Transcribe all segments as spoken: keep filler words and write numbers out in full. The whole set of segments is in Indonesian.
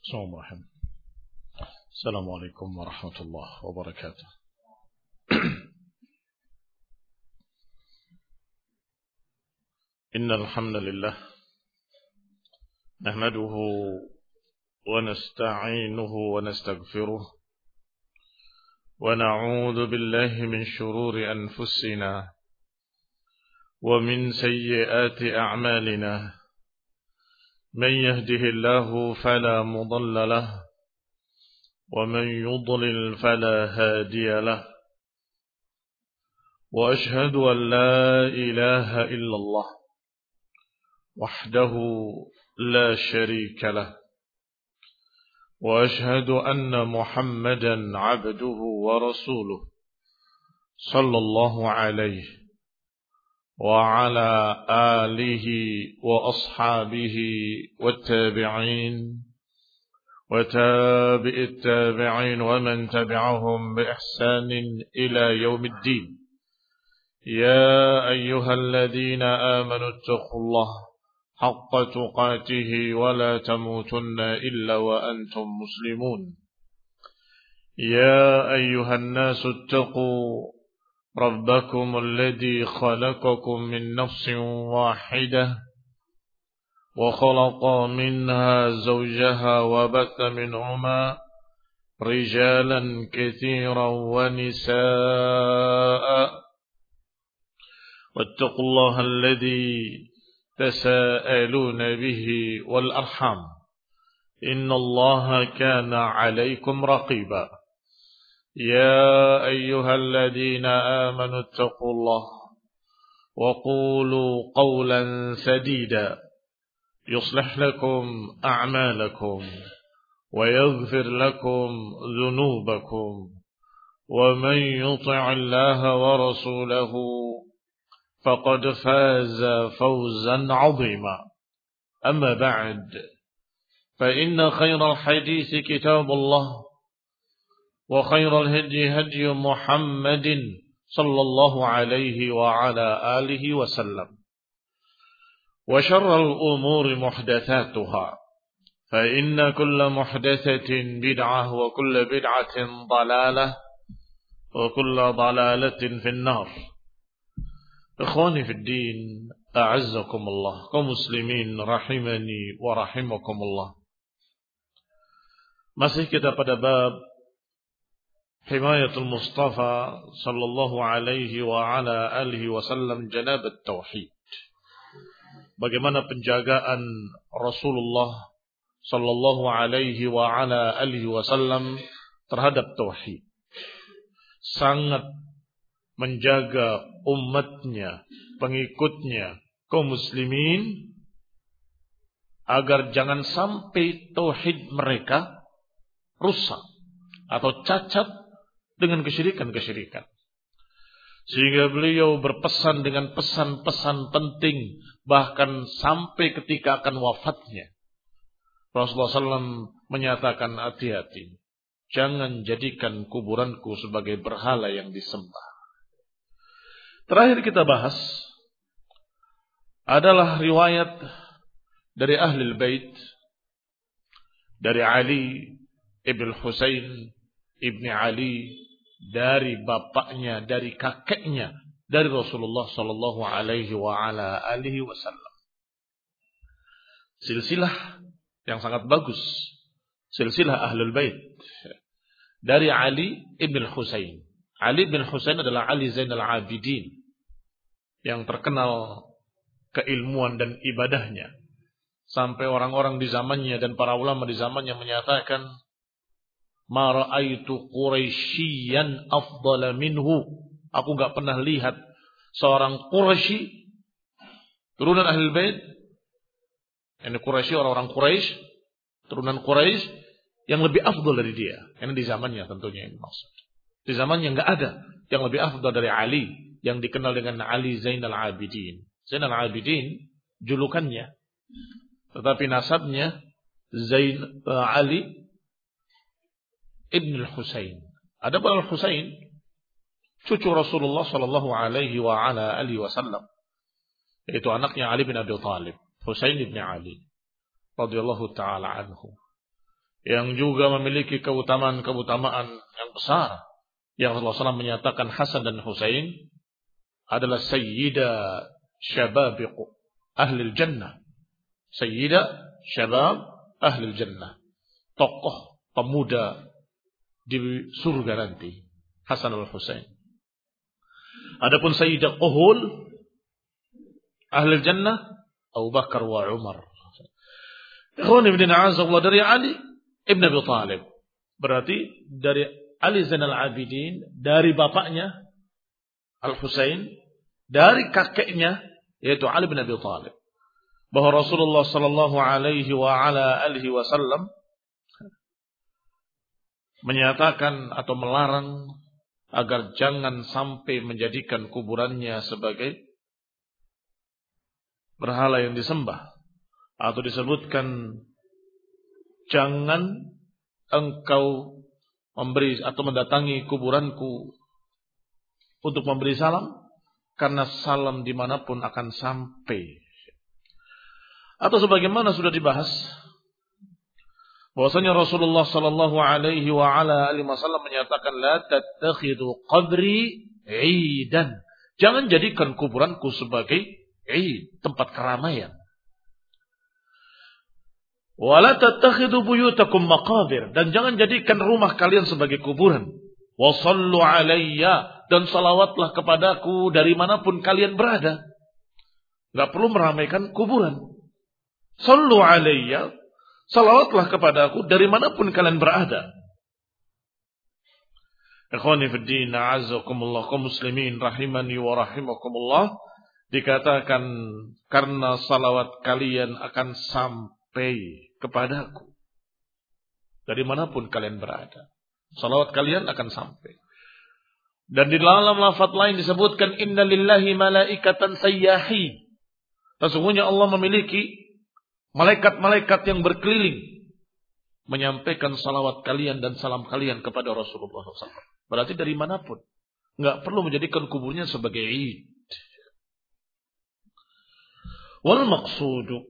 Bismillahirrahmanirrahim. Assalamualaikum warahmatullahi wabarakatuh. Innal hamdalillah nahmaduhu wa nasta'inuhu wa nastaghfiruh wa na'udzu billahi min shururi anfusina wa min sayyiati a'malina. من يهده الله فلا مضل له ومن يضلل فلا هادي له وأشهد أن لا إله إلا الله وحده لا شريك له وأشهد أن محمدا عبده ورسوله صلى الله عليه وعلى آله وأصحابه والتابعين وتابع التابعين ومن تبعهم بإحسان إلى يوم الدين. يا أيها الذين آمنوا اتقوا الله حق تقاته ولا تموتن إلا وأنتم مسلمون. يا أيها الناس اتقوا ربكم الذي خلقكم من نفس واحدة وخلق منها زوجها وبث منهما رجالا كثيرا ونساء واتقوا الله الذي تساءلون به والأرحام إن الله كان عليكم رقيبا. يا أيها الذين آمنوا اتقوا الله وقولوا قولا سديدا يصلح لكم أعمالكم ويغفر لكم ذنوبكم ومن يطع الله ورسوله فقد فاز فوزا عظيما. أما بعد فإن خير الحديث كتاب الله وخير الهدي هدي محمد صلى الله عليه وعلى آله وسلم وشر الأمور محدثاتها فإن كل محدثة بدعة وكل بدعة ضلالة وكل ضلالة في النار. إخواني في الدين أعزكم الله كمسلمين رحمني ورحمكم الله. Masih kita pada bab Himayatul Mustafa sallallahu alaihi wa ala alihi wasallam janabat tauhid. Bagaimana penjagaan Rasulullah sallallahu alaihi wa ala alihi wasallam terhadap tauhid. Sangat menjaga umatnya, pengikutnya, kaum muslimin agar jangan sampai tauhid mereka rusak atau cacat dengan kesyirikan-kesyirikan. Sehingga beliau berpesan dengan pesan-pesan penting, bahkan sampai ketika akan wafatnya. Rasulullah shallallahu alaihi wasallam menyatakan, hati-hati, jangan jadikan kuburanku sebagai berhala yang disembah. Terakhir kita bahas adalah riwayat dari Ahlul Bait, dari Ali ibn Husain ibn Ali, dari bapaknya, dari kakeknya, dari Rasulullah sallallahu alaihi wa ala alihi wasallam. Silsilah yang sangat bagus, silsilah Ahlul Bait dari Ali ibn Husain. Ali ibn Husain adalah Ali Zainal Abidin yang terkenal keilmuan dan ibadahnya, sampai orang-orang di zamannya dan para ulama di zamannya menyatakan, ma ra'aitu Quraisyan afdala minhu. Aku enggak pernah lihat seorang Quraisy turunan Ahlul Bait, ini Quraisy, orang-orang Quraisy, turunan Quraisy yang lebih afdal dari dia. Ini di zamannya tentunya ini maksud. Di zamannya enggak ada yang lebih afdal dari Ali, yang dikenal dengan Ali Zainal Abidin. Zainal Abidin julukannya, tetapi nasabnya Zain uh, Ali Ibn al-Husain. Adapun al-Husain, cucu Rasulullah sallallahu alaihi wa ala alihi wasallam, yaitu anaknya Ali bin Abi Thalib, Husain bin Ali radhiyallahu taala anhu. yang juga memiliki keutamaan-keutamaan yang besar. Yang Rasulullah shallallahu alaihi wasallam menyatakan Hasan dan Husain adalah sayyida syabab ahli jannah. Sayyida syabab ahli jannah. Tokoh pemuda di surga nanti. Hasan dan Husain. Adapun sayyidah uhul ahli jannah Abu Bakar wa Umar. Ikhwan ibn a'azzallah dari Ali ibn Abi Talib. Berarti dari Ali Zainal Abidin, dari bapaknya Al-Husain, dari kakeknya yaitu Ali bin Abi Talib. Bahwa Rasulullah sallallahu alaihi wa ala alihi wasallam menyatakan atau melarang agar jangan sampai menjadikan kuburannya sebagai berhala yang disembah. Atau disebutkan jangan engkau memberi atau mendatangi kuburanku untuk memberi salam, karena salam dimanapun akan sampai. Atau sebagaimana sudah dibahas, bahwasanya Rasulullah sallallahu alaihi wa ala alihi wasallam menyatakan la tattakhidhu qabri 'idan. Jangan jadikan kuburanku sebagai 'id, tempat keramaian. Wala tattakhidhu buyutakum maqabir, dan jangan jadikan rumah kalian sebagai kuburan. Wa sallu alayya, dan salawatlah kepadaku dari manapun kalian berada. Enggak perlu meramaikan kuburan. Sallu alayya, salawatlah kepadaku dari manapun kalian berada. Ikhwani fid din, a'azzakumullah, kaum muslimin rahimani wa rahimakumullah, dikatakan karena salawat kalian akan sampai kepadaku dari manapun kalian berada. Salawat kalian akan sampai. Dan di dalam lafaz lain disebutkan inna lillahi malaikatan sayyahin. Sesungguhnya Allah memiliki malaikat-malaikat yang berkeliling menyampaikan salawat kalian dan salam kalian kepada Rasulullah sallallahu alaihi wasallam. Berarti dari manapun. Enggak perlu menjadikan kuburnya sebagai id. Wal maqsudu,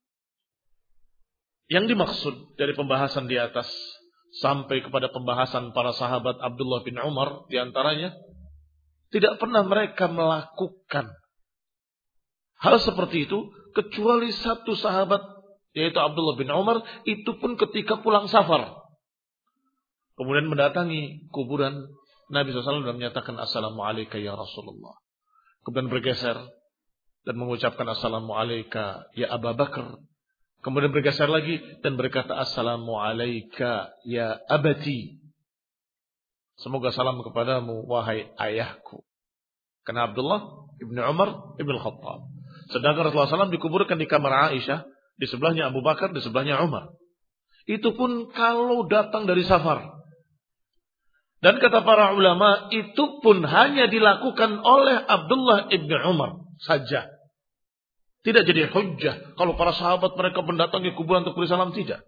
yang dimaksud dari pembahasan di atas sampai kepada pembahasan para sahabat Abdullah bin Umar diantaranya, tidak pernah mereka melakukan hal seperti itu kecuali satu sahabat yaitu Abdullah bin Umar, itu pun ketika pulang safar. Kemudian mendatangi kuburan Nabi shallallahu alaihi wasallam dan menyatakan Assalamualaikum ya Rasulullah. Kemudian bergeser dan mengucapkan Assalamualaikum ya Abu Bakar. Kemudian bergeser lagi dan berkata Assalamualaikum ya abati. Semoga salam kepadamu wahai ayahku. Karena Abdullah ibn Umar ibn Khattab. Sedangkan Rasulullah shallallahu alaihi wasallam dikuburkan di kamar Aisyah, di sebelahnya Abu Bakar, di sebelahnya Umar. Itu pun kalau datang dari safar. Dan kata para ulama, itu pun hanya dilakukan oleh Abdullah ibn Umar saja. Tidak jadi hujjah. Kalau para sahabat mereka mendatangi kuburan untuk beri salam, tidak.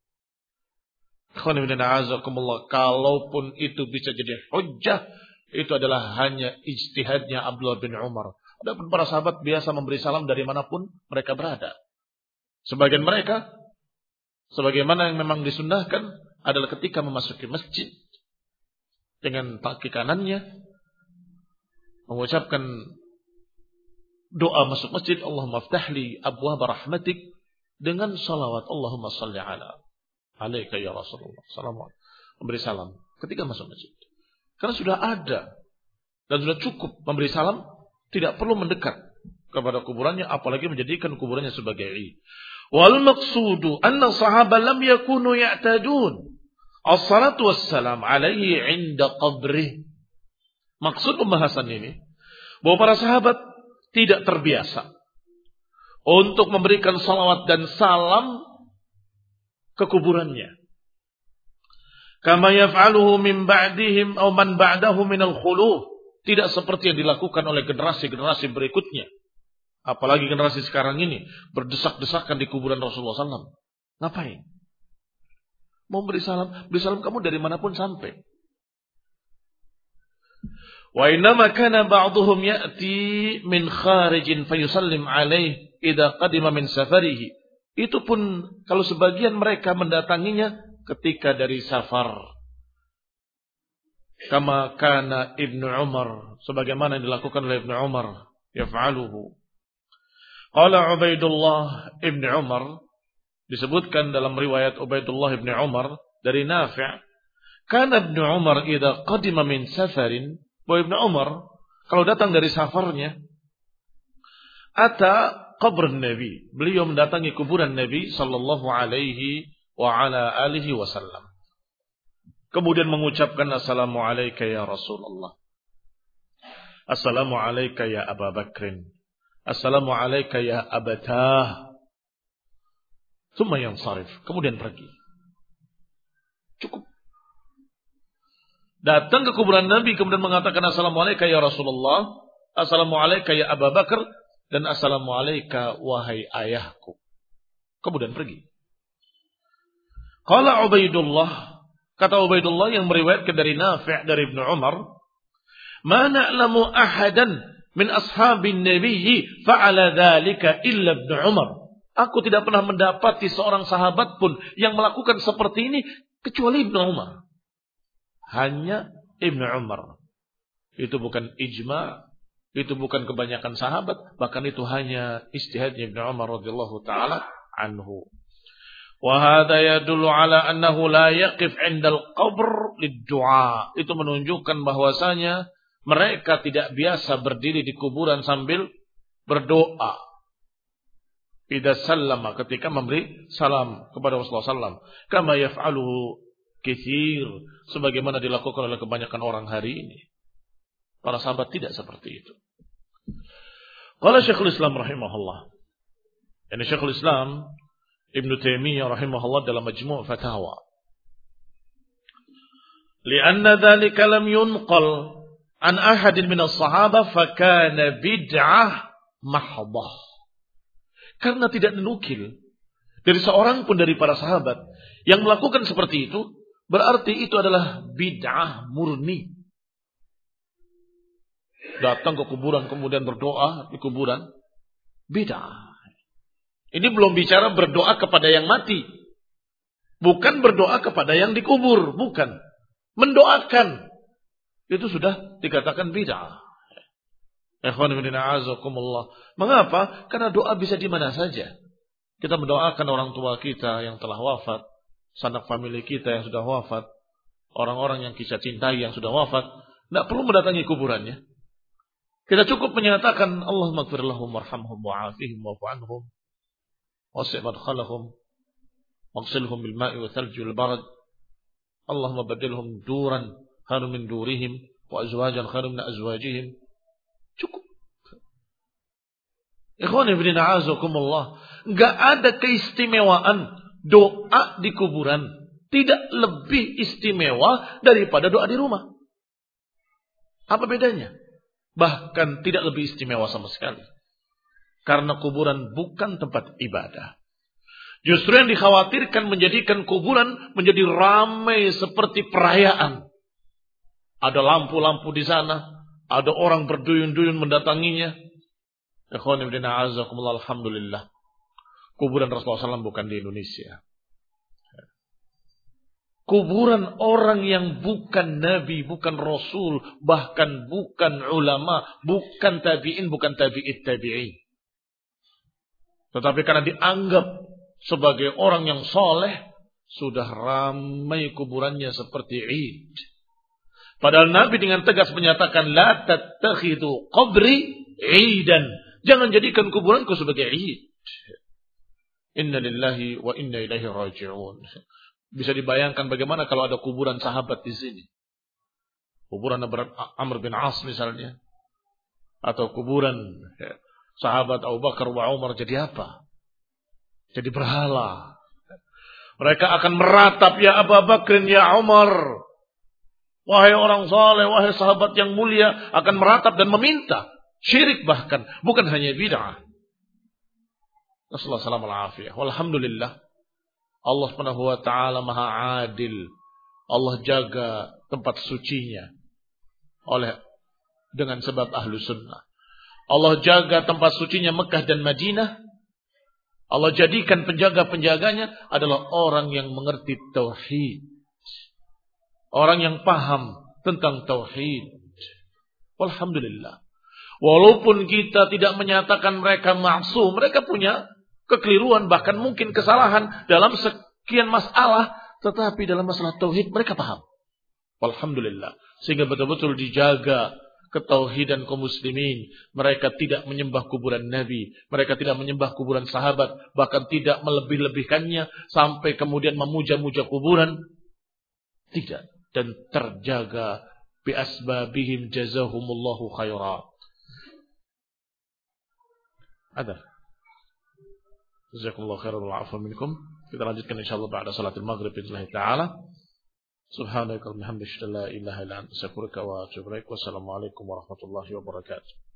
Kalaupun itu bisa jadi hujjah, itu adalah hanya ijtihadnya Abdullah bin Umar. Adapun para sahabat biasa memberi salam dari manapun mereka berada. Sebagian mereka, sebagaimana yang memang disunnahkan, adalah ketika memasuki masjid, dengan kaki kanannya mengucapkan doa masuk masjid, Allahumma aftahli abwaab rahmatik, dengan salawat Allahumma salli ala alaika ya Rasulullah. Salam, memberi salam ketika masuk masjid. Karena sudah ada dan sudah cukup memberi salam, tidak perlu mendekat kepada kuburannya, apalagi menjadikan kuburannya sebagai id. Wal maqsudu anna sahaba lam yakunu ya'tadun as-salatu wassalam alaihi 'inda qabrih. Maksud pembahasan ini bahwa para sahabat tidak terbiasa untuk memberikan salawat dan salam ke kuburannya. Kama yaf'aluhu min ba'dihim aw man ba'dahu min al-khuluf. Tidak seperti yang dilakukan oleh generasi-generasi berikutnya. Apalagi generasi sekarang ini berdesak-desakan di kuburan Rasulullah sallallahu alaihi wasallam. Ngapain? Mau beri salam, beri salam kamu dari manapun sampai. Wa innama kana ba'dhum ya'ti min kharijin fayusallim alaihi idza qadima min safarihi. Itu pun kalau sebagian mereka mendatanginya ketika dari safar. Kama kana Ibnu Umar, sebagaimana yang dilakukan oleh Ibnu Umar, yaf'aluhu. Qala Ubaidullah Ibnu Umar, disebutkan dalam riwayat Ubaidullah Ibnu Umar dari Nafi', kana Ibnu Umar idza qadima min safarin, wa Ibnu Umar kalau datang dari safarnya, ata qabr Nabi, beliau mendatangi kuburan Nabi sallallahu alaihi wa ala alihi wasallam. Kemudian mengucapkan assalamu alayka ya Rasulullah. Assalamu alayka ya Abu Bakrin. Assalamu alayka ya Abatah. Tsumma yansarif, kemudian pergi. Cukup. Datang ke kuburan Nabi kemudian mengatakan assalamu alayka ya Rasulullah, assalamu alayka ya Abu Bakar, dan assalamu alayka wahai ayahku. Kemudian pergi. Qala Ubaidullah, kata Ubaidullah yang meriwayatkan dari Nafi' dari Ibnu Umar, "Ma na'lamu ahadan min ashabin nabiyyi fa'ala dzalika illa Ibnu Umar." Aku tidak pernah mendapati seorang sahabat pun yang melakukan seperti ini kecuali Ibnu Umar. Hanya Ibnu Umar. Itu bukan ijma', itu bukan kebanyakan sahabat, bahkan itu hanya ijtihadnya Ibnu Umar radhiyallahu taala anhu. وهذا يدل على أنه لا يقف عند القبر للدعاء. Itu menunjukkan bahwasanya mereka tidak biasa berdiri di kuburan sambil berdoa. Idza sallama, ketika memberi salam kepada Rasulullah sallallahu alaihi wasallam, kama yaf'aluhu katsir, sebagaimana dilakukan oleh kebanyakan orang hari ini. Para sahabat tidak seperti itu. Qala Syekhul Islam rahimahullah. Yani Syekhul Islam Ibnu Taimiyah rahimahullah dalam Majmu' Fatawa. Lianna dzalika lam yunqal an ahadin min as-sahabah fa kana bid'ah mahdhah. Karena tidak dinukil dari seorang pun dari para sahabat yang melakukan seperti itu, berarti itu adalah bid'ah murni. Datang ke kuburan kemudian berdoa di kuburan, bid'ah. Ini belum bicara berdoa kepada yang mati. Bukan berdoa kepada yang dikubur. Bukan. Mendoakan. Itu sudah dikatakan bid'ah. Mengapa? Karena doa bisa di mana saja. Kita mendoakan orang tua kita yang telah wafat. Sanak famili kita yang sudah wafat. Orang-orang yang kita cintai yang sudah wafat. Tidak perlu mendatangi kuburannya. Kita cukup menyatakan Allahumma ighfir lahum warhamhum wa'afihim wa'fu anhum. وَسِعْ مَدْخَلَهُمْ وَاغْسِلْهُمْ بِالْمَاءِ وَالثَّلْجِ وَالْبَرَدِ اللهم بدلهم دورا خيرا من دورهم وأزواجا خيرا من أزواجهم. Cukup. Ikhwani fillah a'azakumullah, enggak ada keistimewaan doa di kuburan, tidak lebih istimewa daripada doa di rumah. Apa bedanya? Bahkan tidak lebih istimewa sama sekali. Karena kuburan bukan tempat ibadah. Justru yang dikhawatirkan menjadikan kuburan menjadi ramai seperti perayaan. Ada lampu-lampu di sana, ada orang berduyun-duyun mendatanginya. Ikhwan ibn a'azakumullah, alhamdulillah. Kuburan Rasulullah shallallahu alaihi wasallam bukan di Indonesia. Kuburan orang yang bukan nabi, bukan rasul, bahkan bukan ulama, bukan tabi'in, bukan tabi'it tabi'in. Tetapi karena dianggap sebagai orang yang soleh, sudah ramai kuburannya seperti Id. Padahal Nabi dengan tegas menyatakan, La tattakhidu qabri Idan. Jangan jadikan kuburanku sebagai Id. Inna lillahi wa inna ilaihi raji'un. Bisa dibayangkan bagaimana kalau ada kuburan sahabat di sini. Kuburan Amr bin As misalnya. Atau kuburan sahabat Abu Bakar wa Umar, jadi apa? Jadi berhala. Mereka akan meratap, ya Abu Bakar, ya Umar. Wahai orang saleh, wahai sahabat yang mulia, akan meratap dan meminta. Syirik bahkan, bukan hanya bid'ah. Rasulullah sallallahu alaihi wasallam. Walhamdulillah. Allah Subhanahu wa taala Maha Adil. Allah jaga tempat sucinya oleh dengan sebab ahlu sunnah. Allah jaga tempat sucinya Mekah dan Madinah. Allah jadikan penjaga-penjaganya adalah orang yang mengerti tauhid. Orang yang paham tentang tauhid. Alhamdulillah. Walaupun kita tidak menyatakan mereka maksum, mereka punya kekeliruan, bahkan mungkin kesalahan dalam sekian masalah, tetapi dalam masalah tauhid mereka paham. Alhamdulillah. Sehingga betul-betul dijaga ketauhidan kaum muslimin. Mereka tidak menyembah kuburan Nabi, mereka tidak menyembah kuburan sahabat, bahkan tidak melebih-lebihkannya sampai kemudian memuja-muja kuburan. Tidak. Dan terjaga bi asbabihim jazahumullahu khaira. Ada. Jazakumullahu khairan wa afa minkum. Kita lanjutkan insyaallah ba'da salatul maghrib billahi taala. Subhanaka wa bihamdika la ilaha illa anta astaghfiruka wa atubu ilaik. Wassalamualaikum warahmatullahi wabarakatuh.